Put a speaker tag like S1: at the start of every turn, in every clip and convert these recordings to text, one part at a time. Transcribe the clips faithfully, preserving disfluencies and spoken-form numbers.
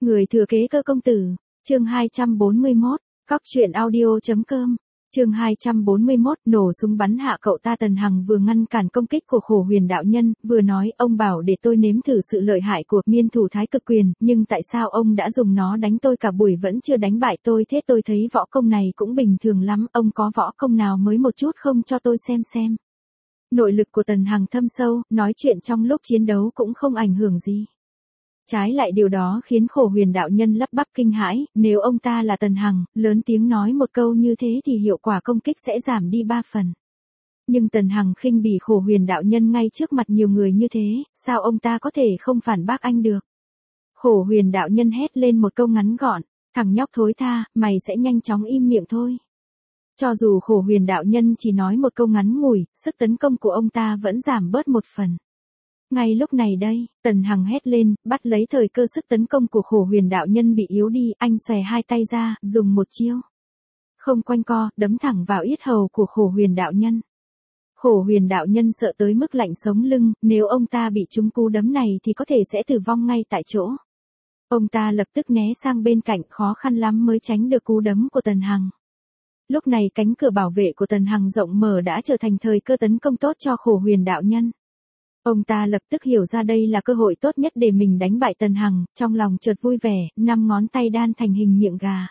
S1: Người thừa kế Cơ công tử, chương hai trăm bốn mươi mốt, cóc truyện audio.com, chương hai trăm bốn mươi mốt, nổ súng bắn hạ cậu ta. Tần Hằng vừa ngăn cản công kích của Khổ Huyền đạo nhân, vừa nói, ông bảo để tôi nếm thử sự lợi hại của miên thủ thái cực quyền, nhưng tại sao ông đã dùng nó đánh tôi cả buổi vẫn chưa đánh bại tôi thế? Tôi thấy võ công này cũng bình thường lắm, ông có võ công nào mới một chút không cho tôi xem xem. Nội lực của Tần Hằng thâm sâu, nói chuyện trong lúc chiến đấu cũng không ảnh hưởng gì. Trái lại điều đó khiến Khổ Huyền đạo nhân lắp bắp kinh hãi, nếu ông ta là Tần Hằng, lớn tiếng nói một câu như thế thì hiệu quả công kích sẽ giảm đi ba phần. Nhưng Tần Hằng khinh bỉ Khổ Huyền đạo nhân ngay trước mặt nhiều người như thế, sao ông ta có thể không phản bác anh được? Khổ Huyền đạo nhân hét lên một câu ngắn gọn, thằng nhóc thối tha, mày sẽ nhanh chóng im miệng thôi. Cho dù Khổ Huyền đạo nhân chỉ nói một câu ngắn ngủi, sức tấn công của ông ta vẫn giảm bớt một phần. Ngay lúc này đây, Tần Hằng hét lên, bắt lấy thời cơ sức tấn công của Khổ Huyền đạo nhân bị yếu đi, anh xòe hai tay ra, dùng một chiêu. Không quanh co, đấm thẳng vào yết hầu của Khổ Huyền đạo nhân. Khổ Huyền đạo nhân sợ tới mức lạnh sống lưng, nếu ông ta bị trúng cú đấm này thì có thể sẽ tử vong ngay tại chỗ. Ông ta lập tức né sang bên cạnh, khó khăn lắm mới tránh được cú đấm của Tần Hằng. Lúc này cánh cửa bảo vệ của Tần Hằng rộng mở đã trở thành thời cơ tấn công tốt cho Khổ Huyền đạo nhân. Ông ta lập tức hiểu ra đây là cơ hội tốt nhất để mình đánh bại Tần Hằng, trong lòng chợt vui vẻ, năm ngón tay đan thành hình miệng gà.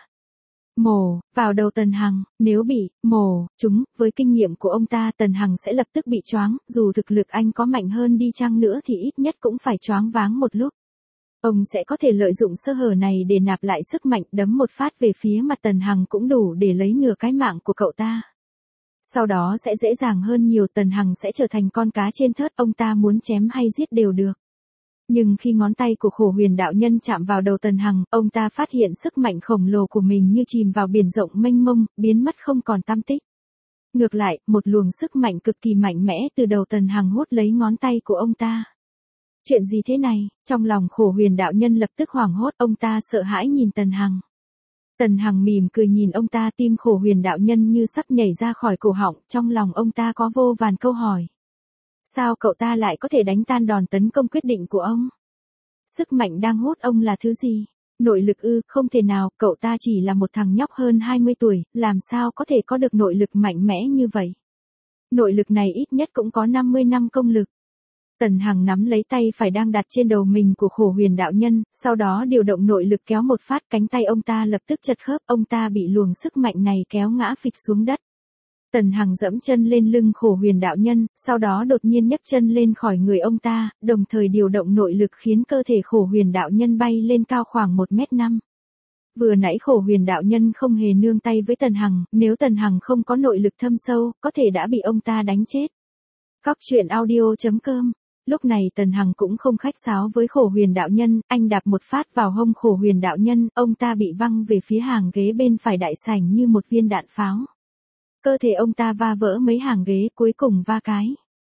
S1: Mổ, vào đầu Tần Hằng, nếu bị, mổ, trúng, với kinh nghiệm của ông ta Tần Hằng sẽ lập tức bị choáng, dù thực lực anh có mạnh hơn đi chăng nữa thì ít nhất cũng phải choáng váng một lúc. Ông sẽ có thể lợi dụng sơ hở này để nạp lại sức mạnh, đấm một phát về phía mặt Tần Hằng cũng đủ để lấy nửa cái mạng của cậu ta. Sau đó sẽ dễ dàng hơn nhiều, Tần Hằng sẽ trở thành con cá trên thớt, ông ta muốn chém hay giết đều được. Nhưng khi ngón tay của Khổ Huyền đạo nhân chạm vào đầu Tần Hằng, ông ta phát hiện sức mạnh khổng lồ của mình như chìm vào biển rộng mênh mông, biến mất không còn tăm tích. Ngược lại, một luồng sức mạnh cực kỳ mạnh mẽ từ đầu Tần Hằng hút lấy ngón tay của ông ta. Chuyện gì thế này? Trong lòng Khổ Huyền đạo nhân lập tức hoảng hốt, ông ta sợ hãi nhìn Tần Hằng. Tần Hằng mỉm cười nhìn ông ta, tim Khổ Huyền đạo nhân như sắp nhảy ra khỏi cổ họng, trong lòng ông ta có vô vàn câu hỏi. Sao cậu ta lại có thể đánh tan đòn tấn công quyết định của ông? Sức mạnh đang hút ông là thứ gì? Nội lực ư? Không thể nào, cậu ta chỉ là một thằng nhóc hơn hai mươi tuổi, làm sao có thể có được nội lực mạnh mẽ như vậy? Nội lực này ít nhất cũng có năm mươi năm công lực. Tần Hằng nắm lấy tay phải đang đặt trên đầu mình của Khổ Huyền đạo nhân, sau đó điều động nội lực kéo một phát, cánh tay ông ta lập tức chật khớp, ông ta bị luồng sức mạnh này kéo ngã phịch xuống đất. Tần Hằng dẫm chân lên lưng Khổ Huyền đạo nhân, sau đó đột nhiên nhấc chân lên khỏi người ông ta, đồng thời điều động nội lực khiến cơ thể Khổ Huyền đạo nhân bay lên cao khoảng một mét năm. Vừa nãy Khổ Huyền đạo nhân không hề nương tay với Tần Hằng, nếu Tần Hằng không có nội lực thâm sâu, có thể đã bị ông ta đánh chết. Cóc truyện audio.com. Lúc này Tần Hằng cũng không khách sáo với Khổ Huyền đạo nhân, anh đạp một phát vào hông Khổ Huyền đạo nhân, ông ta bị văng về phía hàng ghế bên phải đại sảnh như một viên đạn pháo. Cơ thể ông ta va vỡ mấy hàng ghế, cuối cùng va cái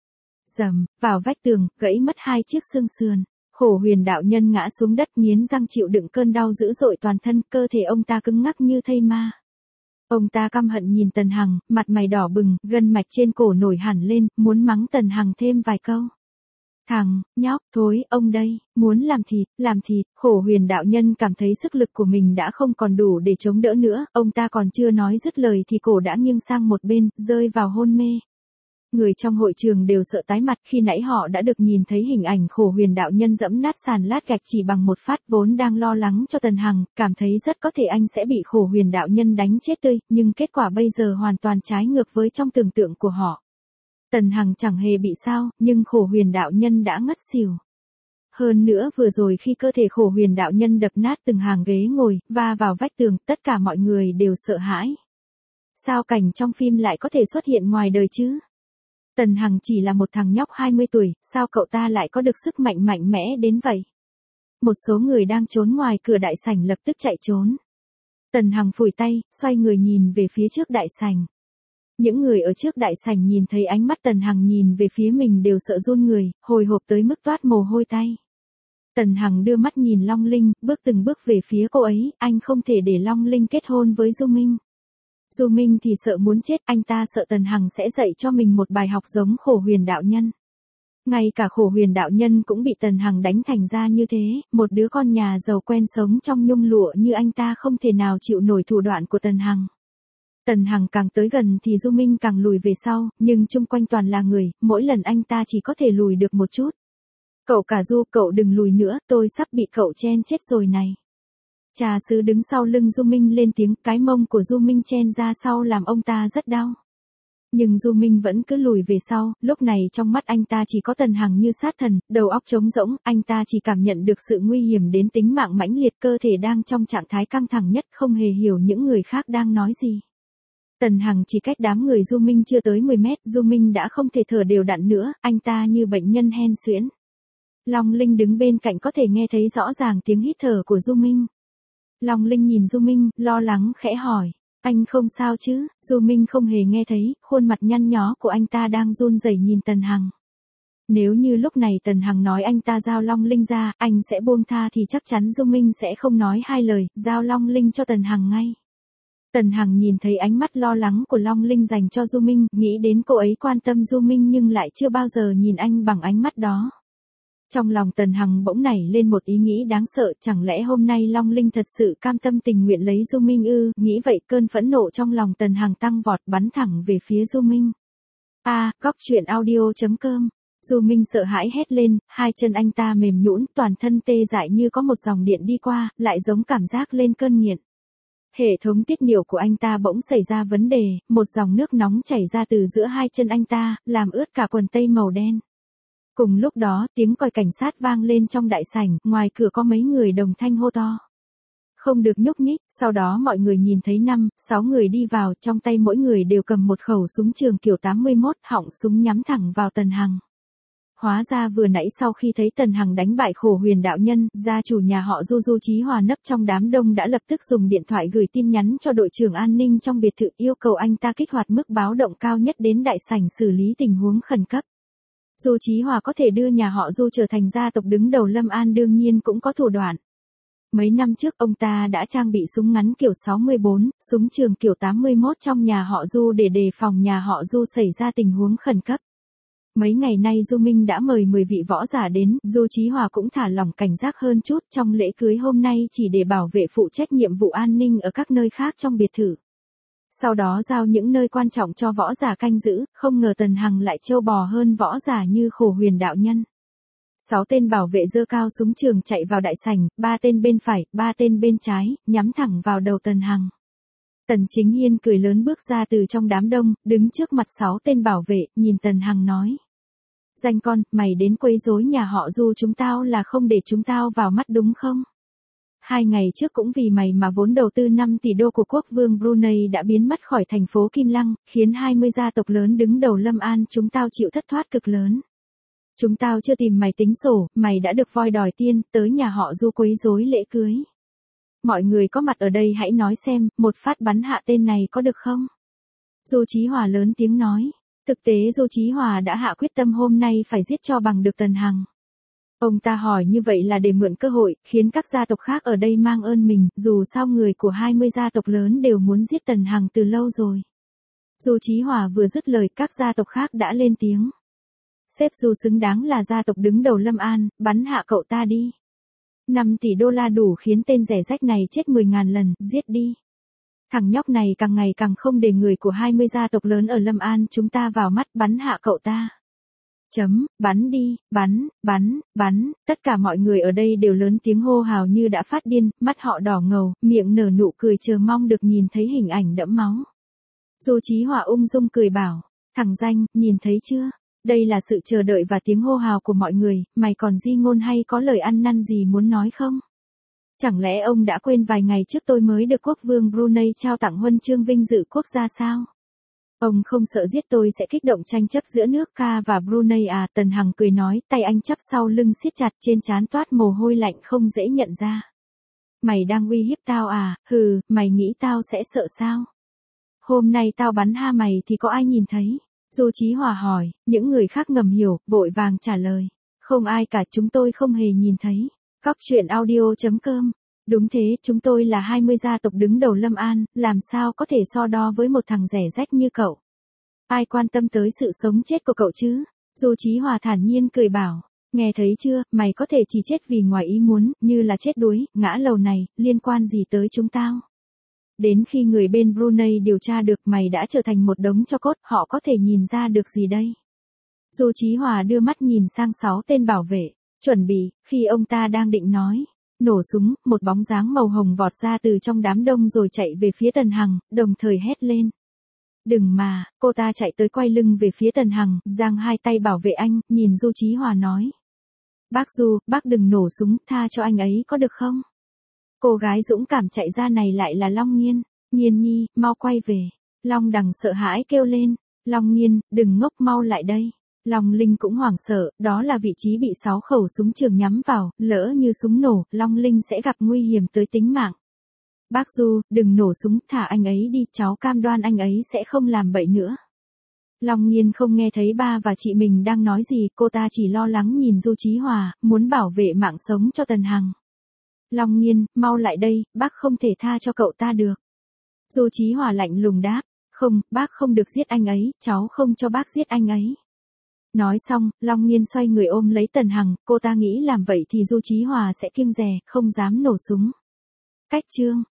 S1: rầm vào vách tường, gãy mất hai chiếc xương sườn. Khổ Huyền đạo nhân ngã xuống đất, nghiến răng chịu đựng cơn đau dữ dội toàn thân, cơ thể ông ta cứng ngắc như thây ma. Ông ta căm hận nhìn Tần Hằng, mặt mày đỏ bừng, gân mạch trên cổ nổi hẳn lên, muốn mắng Tần Hằng thêm vài câu. Thằng nhóc thối, ông đây, muốn làm thịt, làm thịt. Khổ Huyền đạo nhân cảm thấy sức lực của mình đã không còn đủ để chống đỡ nữa, ông ta còn chưa nói dứt lời thì cổ đã nghiêng sang một bên, rơi vào hôn mê. Người trong hội trường đều sợ tái mặt, khi nãy họ đã được nhìn thấy hình ảnh Khổ Huyền đạo nhân dẫm nát sàn lát gạch chỉ bằng một phát, vốn đang lo lắng cho Tần Hằng, cảm thấy rất có thể anh sẽ bị Khổ Huyền đạo nhân đánh chết tươi, nhưng kết quả bây giờ hoàn toàn trái ngược với trong tưởng tượng của họ. Tần Hằng chẳng hề bị sao, nhưng Khổ Huyền đạo nhân đã ngất xỉu. Hơn nữa vừa rồi khi cơ thể Khổ Huyền đạo nhân đập nát từng hàng ghế ngồi, va vào vách tường, tất cả mọi người đều sợ hãi. Sao cảnh trong phim lại có thể xuất hiện ngoài đời chứ? Tần Hằng chỉ là một thằng nhóc hai mươi tuổi, sao cậu ta lại có được sức mạnh mạnh mẽ đến vậy? Một số người đang trốn ngoài cửa đại sảnh lập tức chạy trốn. Tần Hằng phủi tay, xoay người nhìn về phía trước đại sảnh. Những người ở trước đại sảnh nhìn thấy ánh mắt Tần Hằng nhìn về phía mình đều sợ run người, hồi hộp tới mức toát mồ hôi tay. Tần Hằng đưa mắt nhìn Long Linh, bước từng bước về phía cô ấy, anh không thể để Long Linh kết hôn với Du Minh. Du Minh thì sợ muốn chết, anh ta sợ Tần Hằng sẽ dạy cho mình một bài học giống Khổ Huyền đạo nhân. Ngay cả Khổ Huyền đạo nhân cũng bị Tần Hằng đánh thành ra như thế, một đứa con nhà giàu quen sống trong nhung lụa như anh ta không thể nào chịu nổi thủ đoạn của Tần Hằng. Tần Hằng càng tới gần thì Du Minh càng lùi về sau, nhưng chung quanh toàn là người, mỗi lần anh ta chỉ có thể lùi được một chút. Cậu cả Du, cậu đừng lùi nữa, tôi sắp bị cậu chen chết rồi này. Trà sứ đứng sau lưng Du Minh lên tiếng, cái mông của Du Minh chen ra sau làm ông ta rất đau. Nhưng Du Minh vẫn cứ lùi về sau, lúc này trong mắt anh ta chỉ có Tần Hằng như sát thần, đầu óc trống rỗng, anh ta chỉ cảm nhận được sự nguy hiểm đến tính mạng mãnh liệt, cơ thể đang trong trạng thái căng thẳng nhất, không hề hiểu những người khác đang nói gì. Tần Hằng chỉ cách đám người Du Minh chưa tới mười mét, Du Minh đã không thể thở đều đặn nữa, anh ta như bệnh nhân hen suyễn. Long Linh đứng bên cạnh có thể nghe thấy rõ ràng tiếng hít thở của Du Minh. Long Linh nhìn Du Minh, lo lắng khẽ hỏi, anh không sao chứ? Du Minh không hề nghe thấy, khuôn mặt nhăn nhó của anh ta đang run rẩy nhìn Tần Hằng. Nếu như lúc này Tần Hằng nói anh ta giao Long Linh ra, anh sẽ buông tha thì chắc chắn Du Minh sẽ không nói hai lời, giao Long Linh cho Tần Hằng ngay. Tần Hằng nhìn thấy ánh mắt lo lắng của Long Linh dành cho Du Minh, nghĩ đến cô ấy quan tâm Du Minh nhưng lại chưa bao giờ nhìn anh bằng ánh mắt đó. Trong lòng Tần Hằng bỗng nảy lên một ý nghĩ đáng sợ, chẳng lẽ hôm nay Long Linh thật sự cam tâm tình nguyện lấy Du Minh ư? Nghĩ vậy cơn phẫn nộ trong lòng Tần Hằng tăng vọt, bắn thẳng về phía Du Minh. A, à, góc truyện audio chấm com. Du Minh sợ hãi hét lên, hai chân anh ta mềm nhũn, toàn thân tê dại như có một dòng điện đi qua, lại giống cảm giác lên cơn nghiện. Hệ thống tiết niệu của anh ta bỗng xảy ra vấn đề, một dòng nước nóng chảy ra từ giữa hai chân anh ta, làm ướt cả quần tây màu đen. Cùng lúc đó, tiếng còi cảnh sát vang lên trong đại sảnh, ngoài cửa có mấy người đồng thanh hô to. Không được nhúc nhích, sau đó mọi người nhìn thấy năm, sáu người đi vào, trong tay mỗi người đều cầm một khẩu súng trường kiểu tám mươi mốt, họng súng nhắm thẳng vào Tần Hằng. Hóa ra vừa nãy sau khi thấy Tần Hằng đánh bại Khổ Huyền đạo nhân, gia chủ nhà họ Du Du Chí Hòa nấp trong đám đông đã lập tức dùng điện thoại gửi tin nhắn cho đội trưởng an ninh trong biệt thự, yêu cầu anh ta kích hoạt mức báo động cao nhất đến đại sảnh xử lý tình huống khẩn cấp. Du Chí Hòa có thể đưa nhà họ Du trở thành gia tộc đứng đầu Lâm An đương nhiên cũng có thủ đoạn. Mấy năm trước ông ta đã trang bị súng ngắn kiểu sáu mươi bốn, súng trường kiểu tám mươi mốt trong nhà họ Du để đề phòng nhà họ Du xảy ra tình huống khẩn cấp. Mấy ngày nay Du Minh đã mời mười vị võ giả đến, Du Chí Hòa cũng thả lỏng cảnh giác hơn chút, trong lễ cưới hôm nay chỉ để bảo vệ phụ trách nhiệm vụ an ninh ở các nơi khác trong biệt thự. Sau đó giao những nơi quan trọng cho võ giả canh giữ, không ngờ Tần Hằng lại trâu bò hơn võ giả như Khổ Huyền đạo nhân. Sáu tên bảo vệ giơ cao súng trường chạy vào đại sảnh, ba tên bên phải, ba tên bên trái, nhắm thẳng vào đầu Tần Hằng. Tần Chính Hiên cười lớn bước ra từ trong đám đông, đứng trước mặt sáu tên bảo vệ, nhìn Tần Hằng nói. Danh con, mày đến quấy rối nhà họ Du chúng tao là không để chúng tao vào mắt đúng không? Hai ngày trước cũng vì mày mà vốn đầu tư năm tỷ đô của quốc vương Brunei đã biến mất khỏi thành phố Kim Lăng, khiến hai mươi gia tộc lớn đứng đầu Lâm An chúng tao chịu thất thoát cực lớn. Chúng tao chưa tìm mày tính sổ, mày đã được voi đòi tiên, tới nhà họ Du quấy rối lễ cưới. Mọi người có mặt ở đây hãy nói xem, một phát bắn hạ tên này có được không? Du Chí Hòa lớn tiếng nói. Thực tế Du Chí Hòa đã hạ quyết tâm hôm nay phải giết cho bằng được Tần Hằng. Ông ta hỏi như vậy là để mượn cơ hội, khiến các gia tộc khác ở đây mang ơn mình, dù sao người của hai mươi gia tộc lớn đều muốn giết Tần Hằng từ lâu rồi. Du Chí Hòa vừa dứt lời, các gia tộc khác đã lên tiếng. Sếp Du xứng đáng là gia tộc đứng đầu Lâm An, bắn hạ cậu ta đi. năm tỷ đô la đủ khiến tên rẻ rách này chết mười ngàn lần, giết đi. Thằng nhóc này càng ngày càng không để người của hai mươi gia tộc lớn ở Lâm An chúng ta vào mắt, bắn hạ cậu ta. Chấm, bắn đi, bắn, bắn, bắn, tất cả mọi người ở đây đều lớn tiếng hô hào như đã phát điên, mắt họ đỏ ngầu, miệng nở nụ cười chờ mong được nhìn thấy hình ảnh đẫm máu. Du Chí Hòa ung dung cười bảo, thằng danh, nhìn thấy chưa? Đây là sự chờ đợi và tiếng hô hào của mọi người, mày còn di ngôn hay có lời ăn năn gì muốn nói không? Chẳng lẽ ông đã quên vài ngày trước tôi mới được quốc vương Brunei trao tặng huân chương vinh dự quốc gia sao? Ông không sợ giết tôi sẽ kích động tranh chấp giữa nước Ca và Brunei à? Tần Hằng cười nói, tay anh chắp sau lưng siết chặt, trên trán toát mồ hôi lạnh không dễ nhận ra. Mày đang uy hiếp tao à? Hừ, mày nghĩ tao sẽ sợ sao? Hôm nay tao bắn ha mày thì có ai nhìn thấy? Du Chí Hòa hỏi, những người khác ngầm hiểu, vội vàng trả lời. Không ai cả, chúng tôi không hề nhìn thấy. Góc truyện audio chấm com. Đúng thế, chúng tôi là hai mươi gia tộc đứng đầu Lâm An, làm sao có thể so đo với một thằng rẻ rách như cậu. Ai quan tâm tới sự sống chết của cậu chứ? Du Chí Hòa thản nhiên cười bảo, nghe thấy chưa, mày có thể chỉ chết vì ngoài ý muốn, như là chết đuối, ngã lầu này, liên quan gì tới chúng tao. Đến khi người bên Brunei điều tra được mày đã trở thành một đống tro cốt, họ có thể nhìn ra được gì đây? Du Chí Hòa đưa mắt nhìn sang sáu tên bảo vệ, chuẩn bị, khi ông ta đang định nói, nổ súng, một bóng dáng màu hồng vọt ra từ trong đám đông rồi chạy về phía Tần Hằng, đồng thời hét lên. Đừng mà, cô ta chạy tới quay lưng về phía Tần Hằng, giang hai tay bảo vệ anh, nhìn Du Chí Hòa nói. Bác Du, bác đừng nổ súng, tha cho anh ấy có được không? Cô gái dũng cảm chạy ra này lại là Long Nghiên, Nghiên nhi, mau quay về. Long Đằng sợ hãi kêu lên, Long Nghiên, đừng ngốc, mau lại đây. Long Linh cũng hoảng sợ, đó là vị trí bị sáu khẩu súng trường nhắm vào, lỡ như súng nổ, Long Linh sẽ gặp nguy hiểm tới tính mạng. Bác Du, đừng nổ súng, thả anh ấy đi, cháu cam đoan anh ấy sẽ không làm bậy nữa. Long Nghiên không nghe thấy ba và chị mình đang nói gì, cô ta chỉ lo lắng nhìn Du Chí Hòa, muốn bảo vệ mạng sống cho Tần Hằng. Long Nghiên, mau lại đây, bác không thể tha cho cậu ta được. Du Chí Hòa lạnh lùng đáp, không, bác không được giết anh ấy, cháu không cho bác giết anh ấy. Nói xong, Long Nghiên xoay người ôm lấy Tần Hằng, cô ta nghĩ làm vậy thì Du Chí Hòa sẽ kiêng dè, không dám nổ súng. Cách chương